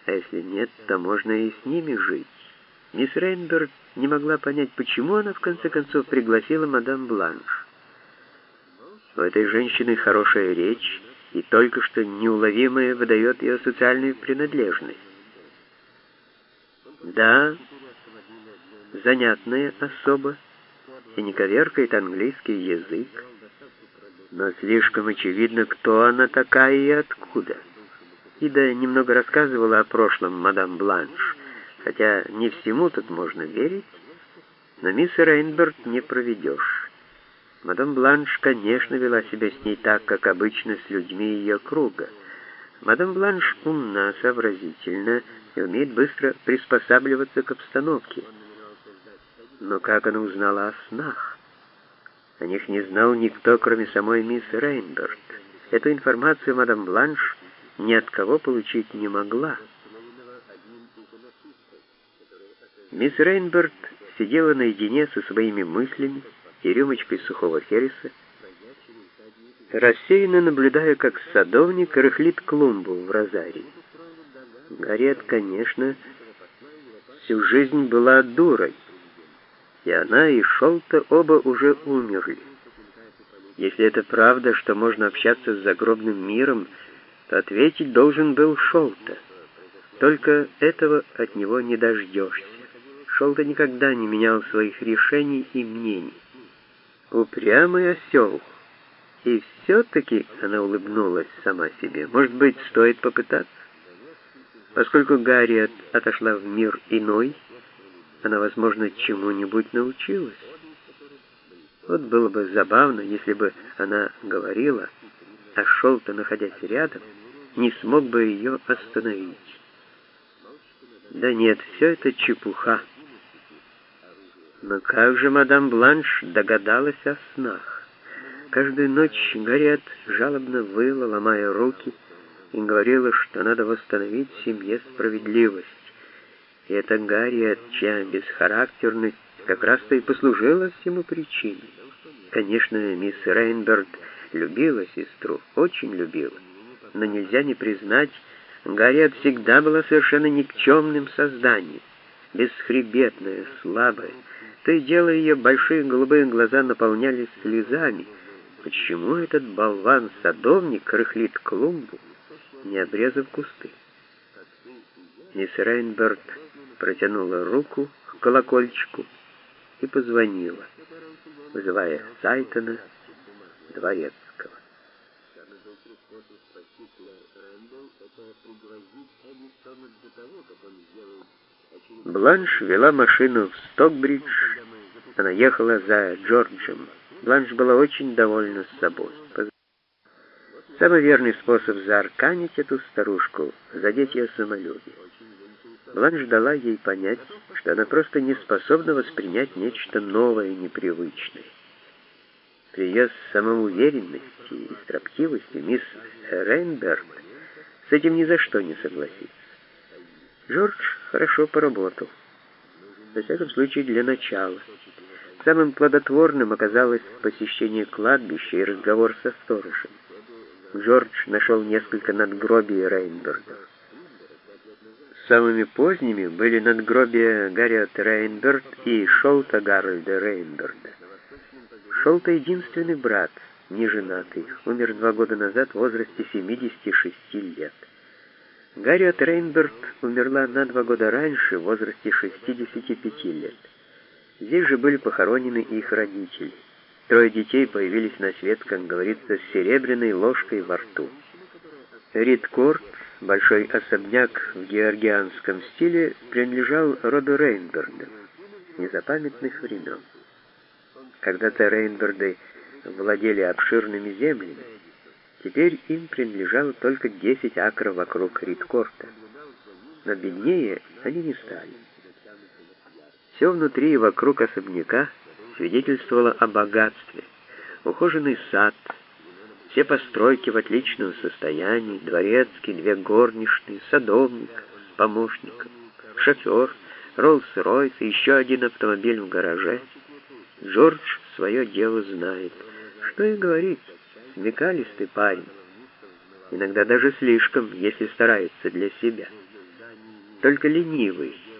а если нет, то можно и с ними жить. Мисс Рейнберг не могла понять, почему она в конце концов пригласила мадам Бланш. У этой женщины хорошая речь, и только что неуловимое выдает ее социальную принадлежность. Да, занятная особа, и не коверкает английский язык, но слишком очевидно, кто она такая и откуда. Ида немного рассказывала о прошлом мадам Бланш, хотя не всему тут можно верить, но мисс Рейнберг не проведешь. Мадам Бланш, конечно, вела себя с ней так, как обычно с людьми ее круга. Мадам Бланш умна, сообразительна и умеет быстро приспосабливаться к обстановке. Но как она узнала о снах? О них не знал никто, кроме самой мисс Рейнберг. Эту информацию мадам Бланш ни от кого получить не могла. Мисс Рейнберг сидела наедине со своими мыслями и рюмочкой сухого хереса, рассеянно наблюдая, как садовник рыхлит клумбу в розарии. Гарриет, конечно, всю жизнь была дурой, и она, и Шолта оба уже умерли. Если это правда, что можно общаться с загробным миром, то ответить должен был Шолта. Только этого от него не дождешься. Шолта никогда не менял своих решений и мнений. Упрямый осел. И все-таки она улыбнулась сама себе. Может быть, стоит попытаться? Поскольку Гарриет отошла в мир иной, она, возможно, чему-нибудь научилась. Вот было бы забавно, если бы она говорила, а Шолта, находясь рядом, не смог бы ее остановить. Да нет, все это чепуха. Но как же мадам Бланш догадалась о снах? Каждую ночь Гарриет жалобно выла, ломая руки, и говорила, что надо восстановить в семье справедливость. И это Гарриет, чья бесхарактерность как раз-то и послужила всему причиной. Конечно, мисс Рейнберг любила сестру, очень любила, но нельзя не признать, Гарриет всегда была совершенно никчемным созданием, бесхребетная, слабая. То и дело ее большие голубые глаза наполнялись слезами. Почему этот болван-садовник рыхлит клумбу, не обрезав кусты? Мисс Рейнберг протянула руку к колокольчику и позвонила, вызывая Сайтона Дворецкого. Бланш вела машину в Стокбридж. Она ехала за Джорджем. Бланш была очень довольна собой. Самый верный способ заарканить эту старушку — задеть ее самолюбие. Бланш дала ей понять, что она просто не способна воспринять нечто новое и непривычное. При ее самоуверенности и строптивости мисс Рейнберг с этим ни за что не согласится. Джордж хорошо поработал. Во всяком случае, для начала. Самым плодотворным оказалось посещение кладбища и разговор со сторожем. Джордж нашел несколько надгробий Рейнбергов. Самыми поздними были надгробия Гарриет Рейнберг и Шолта Гарольда Рейнберга. Шолта — единственный брат, неженатый, умер 2 года назад в возрасте 76 лет. Гарриет Рейнберг умерла на 2 года раньше, в возрасте 65 лет. Здесь же были похоронены их родители. 3 детей появились на свет, как говорится, с серебряной ложкой во рту. Ридкорт, большой особняк в георгианском стиле, принадлежал роду Рейнбергов, незапамятных времен. Когда-то Рейнберды владели обширными землями. Теперь им принадлежало только 10 акров вокруг Ридкорта. Но беднее они не стали. Все внутри и вокруг особняка свидетельствовало о богатстве. Ухоженный сад, все постройки в отличном состоянии, дворецкий, 2 горничные, садовник с помощником, шофер, Роллс-Ройс и еще один автомобиль в гараже. Джордж свое дело знает. Что и говорить, смекалистый парень. Иногда даже слишком, если старается для себя. только ленивый